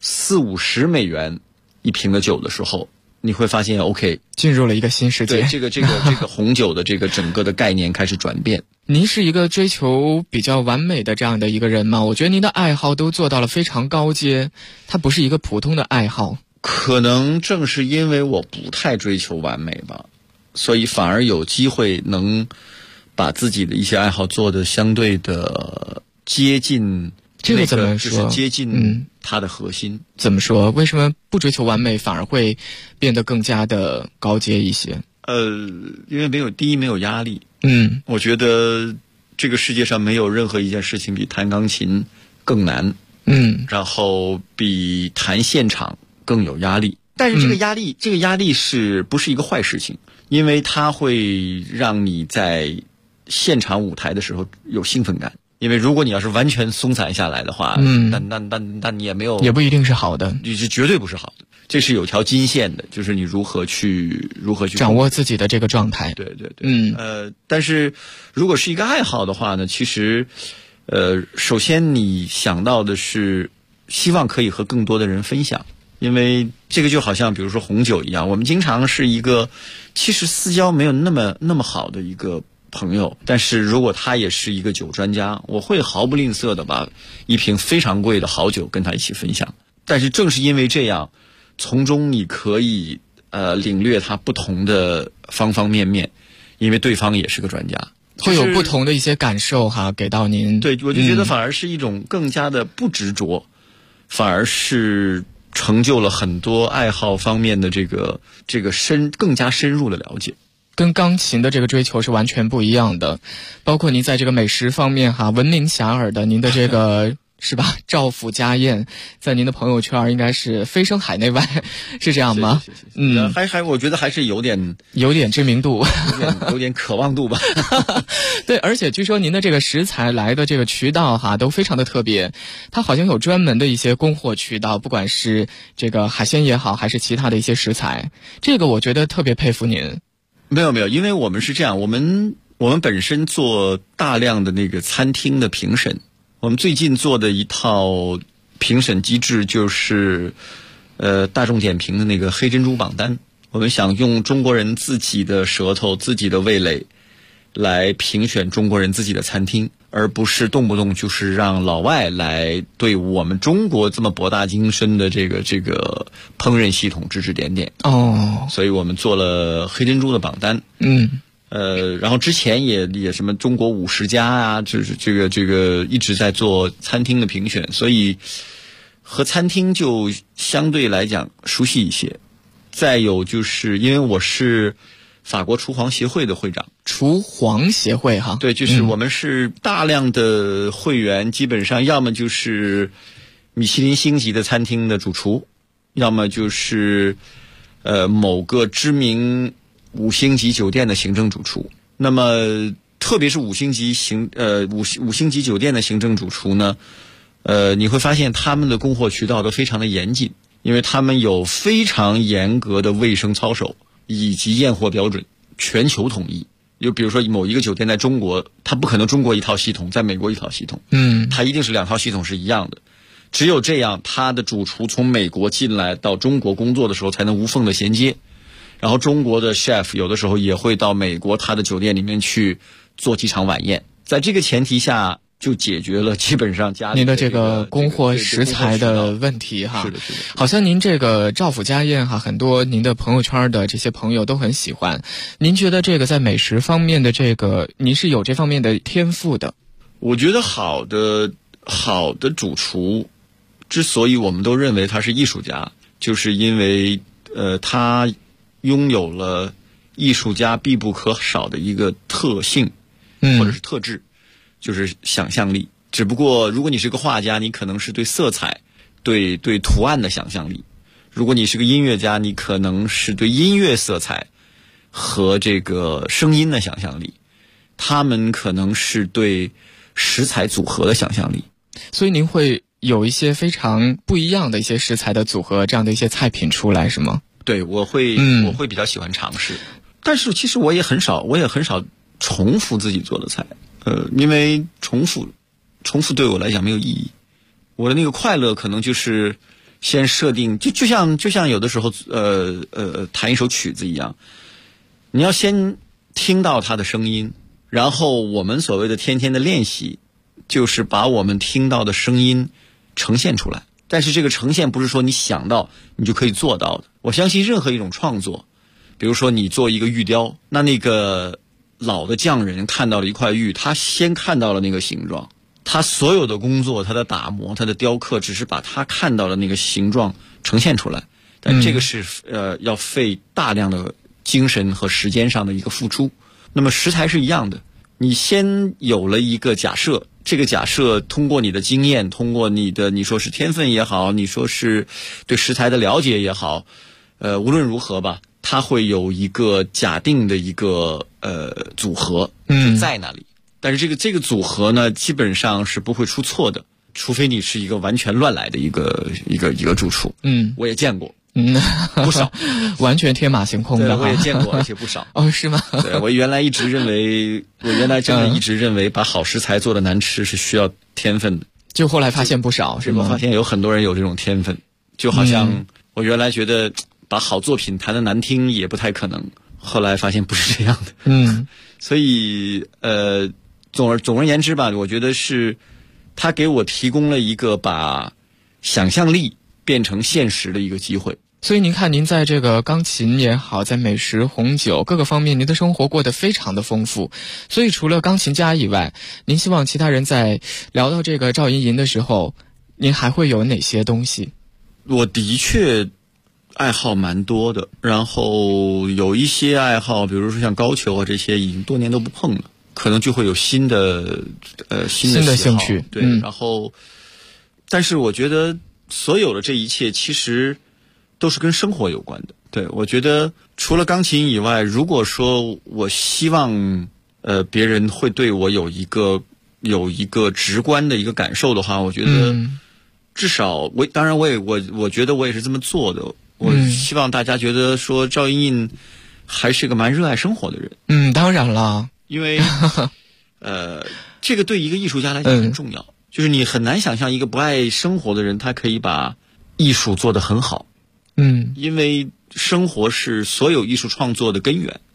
Speaker 11: 40-50美元一瓶的酒的时候，你会发现 OK，
Speaker 12: 进入了一个新世界。
Speaker 11: 对，这个红酒的这个整个的概念开始转变。
Speaker 12: 您是一个追求比较完美的这样的一个人吗？我觉得您的爱好都做到了非常高阶，它不是一个普通的爱好。
Speaker 11: 可能正是因为我不太追求完美吧，所以反而有机会能把自己的一些爱好做得相对的接近。
Speaker 12: 这个怎么说？
Speaker 11: 就是接近它的核心。
Speaker 12: 怎么说？为什么不追求完美，反而会变得更加的高阶一些？
Speaker 11: 因为第一没有压力。我觉得这个世界上没有任何一件事情比弹钢琴更难。然后比弹现场更有压力。但是这个压力是不是一个坏事情？因为它会让你在现场舞台的时候有兴奋感。因为如果你要是完全松散下来的话，那你也
Speaker 12: 不一定是好的，
Speaker 11: 这绝对不是好的。这是有条金线的，就是你如何去
Speaker 12: 掌握自己的这个状态。
Speaker 11: 对对对，但是如果是一个爱好的话呢，其实首先你想到的是希望可以和更多的人分享，因为这个就好像比如说红酒一样，我们经常是一个其实私交没有那么好的一个朋友，但是如果他也是一个酒专家，我会毫不吝啬的把一瓶非常贵的好酒跟他一起分享。但是正是因为这样，从中你可以领略他不同的方方面面，因为对方也是个专家，
Speaker 12: 会有不同的一些感受哈，给到您。
Speaker 11: 对，我就觉得反而是一种更加的不执着，反而是成就了很多爱好方面的这个更加深入的了解。
Speaker 12: 跟钢琴的这个追求是完全不一样的，包括您在这个美食方面哈，闻名遐迩的您的这个是吧？赵府家宴在您的朋友圈应该是飞升海内外，是这样吗？
Speaker 11: 还我觉得还是有点
Speaker 12: 知名度，
Speaker 11: 有点渴望度吧。
Speaker 12: 对，而且据说您的这个食材来的这个渠道哈都非常的特别，它好像有专门的一些供货渠道，不管是这个海鲜也好，还是其他的一些食材，这个我觉得特别佩服您。
Speaker 11: 没有，因为我们是这样，我们本身做大量的那个餐厅的评审，我们最近做的一套评审机制就是大众点评的那个黑珍珠榜单。我们想用中国人自己的舌头、自己的味蕾， 来评选中国人自己的餐厅，而不是动不动就是让老外来对我们中国这么博大精深的这个烹饪系统指指点点。所以我们做了黑珍珠的榜单。然后之前也什么中国50家啊，就是这个一直在做餐厅的评选，所以和餐厅就相对来讲熟悉一些。再有就是因为我是法国厨皇协会的会长。
Speaker 12: 厨皇协会哈？
Speaker 11: 对，就是我们是大量的会员，基本上要么就是米其林星级的餐厅的主厨，要么就是某个知名5星级酒店的行政主厨。那么特别是5星级酒店的行政主厨呢，你会发现他们的供货渠道都非常的严谨，因为他们有非常严格的卫生操守以及验货标准，全球统一。就比如说某一个酒店在中国，它不可能中国一套系统，在美国一套系统，它一定是2套系统是一样的。只有这样，他的主厨从美国进来到中国工作的时候才能无缝的衔接。然后中国的 chef 有的时候也会到美国他的酒店里面去做几场晚宴。在这个前提下，就解决了基本上家里
Speaker 12: 您的这个供货食材的问题哈。
Speaker 11: 是的。
Speaker 12: 好像您这个赵府家宴哈，很多您的朋友圈的这些朋友都很喜欢。您觉得这个在美食方面的您是有这方面的天赋的？
Speaker 11: 我觉得好的主厨，之所以我们都认为他是艺术家，就是因为他拥有了艺术家必不可少的一个特性，或者是特质，就是想象力。只不过如果你是个画家，你可能是对色彩对图案的想象力；如果你是个音乐家，你可能是对音乐色彩和这个声音的想象力。他们可能是对食材组合的想象力。
Speaker 12: 所以您会有一些非常不一样的一些食材的组合，这样的一些菜品出来是吗？
Speaker 11: 对，我会比较喜欢尝试。但是其实我也很少重复自己做的菜。因为重复对我来讲没有意义。我的那个快乐可能就是先设定，就像有的时候弹一首曲子一样，你要先听到它的声音，然后我们所谓的天天的练习，就是把我们听到的声音呈现出来。但是这个呈现不是说你想到你就可以做到的。我相信任何一种创作，比如说你做一个玉雕，那个老的匠人看到了一块玉，他先看到了那个形状，他所有的工作，他的打磨，他的雕刻，只是把他看到的那个形状呈现出来。但这个是要费大量的精神和时间上的一个付出。那么食材是一样的，你先有了一个假设，这个假设通过你的经验，通过你说是天分也好，你说是对食材的了解也好，无论如何吧，它会有一个假定的一个组合就在那里。但是这个组合呢，基本上是不会出错的，除非你是一个完全乱来的一个主厨。我也见过。不少，
Speaker 12: 完全天马行空的。
Speaker 11: 我也见过，而且不少。
Speaker 12: 是吗？
Speaker 11: 对，我原来真的一直认为把好食材做的难吃是需要天分的，
Speaker 12: 就后来发现不少，是吗？
Speaker 11: 我发现有很多人有这种天分，就好像我原来觉得把好作品弹得难听也不太可能，后来发现不是这样的。所以总而言之吧，我觉得是他给我提供了一个把想象力变成现实的一个机会。
Speaker 12: 所以您看，您在这个钢琴也好，在美食、红酒各个方面，您的生活过得非常的丰富。所以除了钢琴家以外，您希望其他人在聊到这个赵莹莹的时候，您还会有哪些东西？
Speaker 11: 我的确爱好蛮多的，然后有一些爱好，比如说像高球啊这些，已经多年都不碰了，可能就会有新的
Speaker 12: 兴趣。
Speaker 11: 对，然后，但是我觉得所有的这一切其实都是跟生活有关的。对，我觉得除了钢琴以外，如果说我希望别人会对我有一个直观的一个感受的话，我觉得至少当然我觉得我也是这么做的。我希望大家觉得说赵莹莹还是个蛮热爱生活的人。
Speaker 12: 当然了，
Speaker 11: 因为这个对一个艺术家来讲很重要。就是你很难想象一个不爱生活的人，他可以把艺术做得很好。因为生活是所有艺术创作的根源。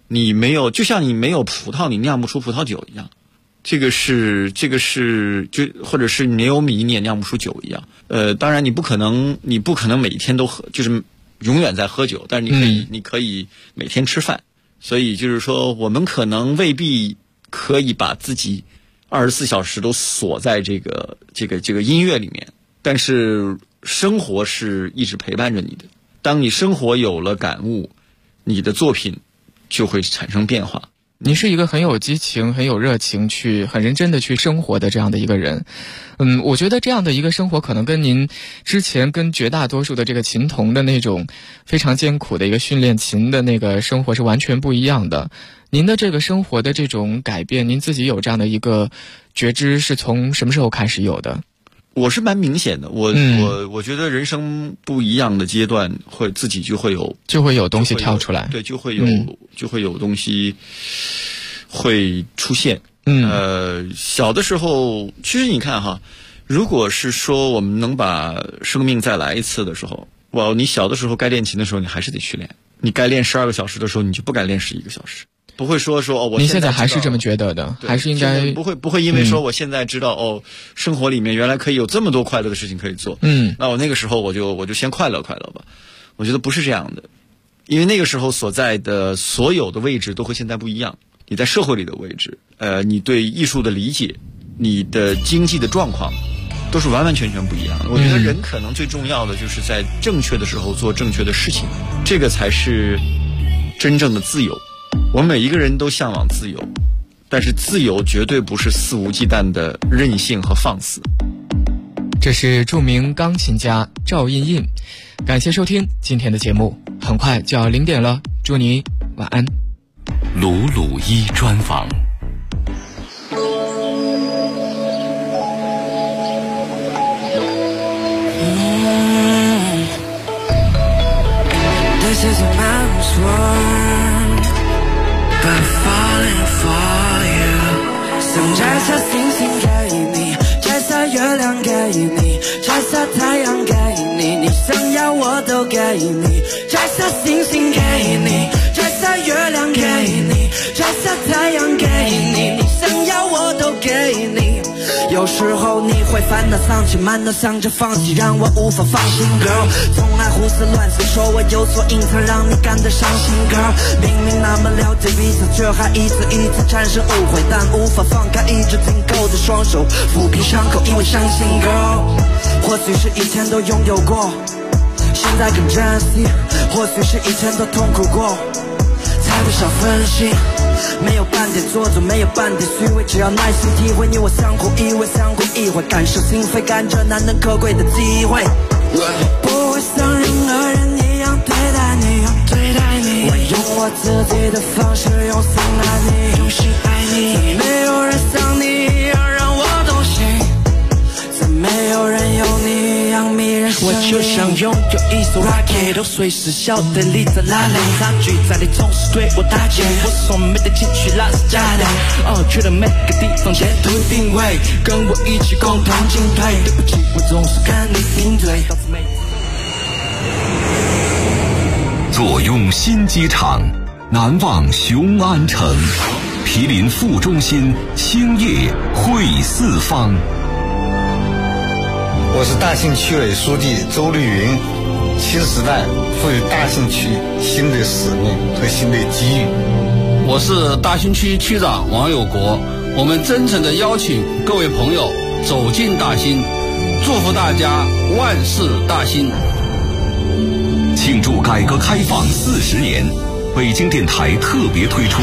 Speaker 11: 你没有，就像你没有葡萄，你酿不出葡萄酒一样。这个是就或者是你没有米你也酿不出酒一样。当然你不可能每天都喝，就是永远在喝酒，但是你可以每天吃饭。所以就是说，我们可能未必可以把自己24小时都锁在这个音乐里面，但是生活是一直陪伴着你的。当你生活有了感悟，你的作品就会产生变化。
Speaker 12: 你是一个很有激情、很有热情、很认真的去生活的这样的一个人。我觉得这样的一个生活可能跟您之前跟绝大多数的这个琴童的那种非常艰苦的一个训练琴的那个生活是完全不一样的。您的这个生活的这种改变，您自己有这样的一个觉知是从什么时候开始有的？
Speaker 11: 我是蛮明显的，我觉得人生不一样的阶段自己就会有
Speaker 12: 东西跳出来，
Speaker 11: 对，就会有东西会出现。小的时候，其实你看哈，如果是说我们能把生命再来一次的时候，你小的时候该练琴的时候，你还是得去练。你该练12个小时的时候，你就不该练11个小时。不会说我
Speaker 12: 您现在还是这么觉得的，还是应该
Speaker 11: 不会因为说我现在知道生活里面原来可以有这么多快乐的事情可以做，那我那个时候我就先快乐吧。我觉得不是这样的，因为那个时候所在的所有的位置都和现在不一样。你在社会里的位置，你对艺术的理解，你的经济的状况，都是完完全全不一样的。我觉得人可能最重要的就是在正确的时候做正确的事情，这个才是真正的自由。我们每一个人都向往自由，但是自由绝对不是肆无忌惮的任性和放肆。
Speaker 12: 这是著名钢琴家赵胤胤，感谢收听今天的节目，很快就要0点了，祝你晚安。
Speaker 2: 鲁鲁一专访。
Speaker 13: This is a man's world, but falling for you. 想摘下星星给你，摘下月亮给你，摘下太阳给你，你想要我都给你。摘下星星给你，摘下月亮给你，摘下太阳给你，你想要我都给你。有时候你会烦恼丧气，满脑想着放弃，让我无法放心 girl。 从来胡思乱想，说我有所隐藏，让你感到伤心 girl。 明明那么了解彼此，却还一次一次产生误会，但无法放开一直紧扣的双手，抚平伤口，因为相信 girl。 或许是以前都拥有过，现在更珍惜，或许是以前都痛苦过，才不想分析。没有半点做作，没有半点虚伪，只要耐心体会，你我相互依偎，相互意会，感受心扉，感着难能可贵的机会。不会像任何人一样对待你，我用我自己的方式用心爱你，用心爱你。没有人像你一样让我动心，再没有人有你一样迷人。我就想拥有一艘 rocket， 随时晓得你在哪里，差距在你总是对我打击，我所没的情绪拉是假的，去了每个地方截图定位，跟我一起共同进退。对不起，我总是看你顶嘴。
Speaker 2: 坐拥新机场，难忘雄安城，毗邻副中心，兴业汇四方。
Speaker 17: 我是大兴区委书记周绿云，新时代赋予大兴区新的使命和新的机遇。
Speaker 18: 我是大兴区区长王有国，我们真诚地邀请各位朋友走进大兴，祝福大家万事大兴。
Speaker 2: 庆祝改革开放40年，北京电台特别推出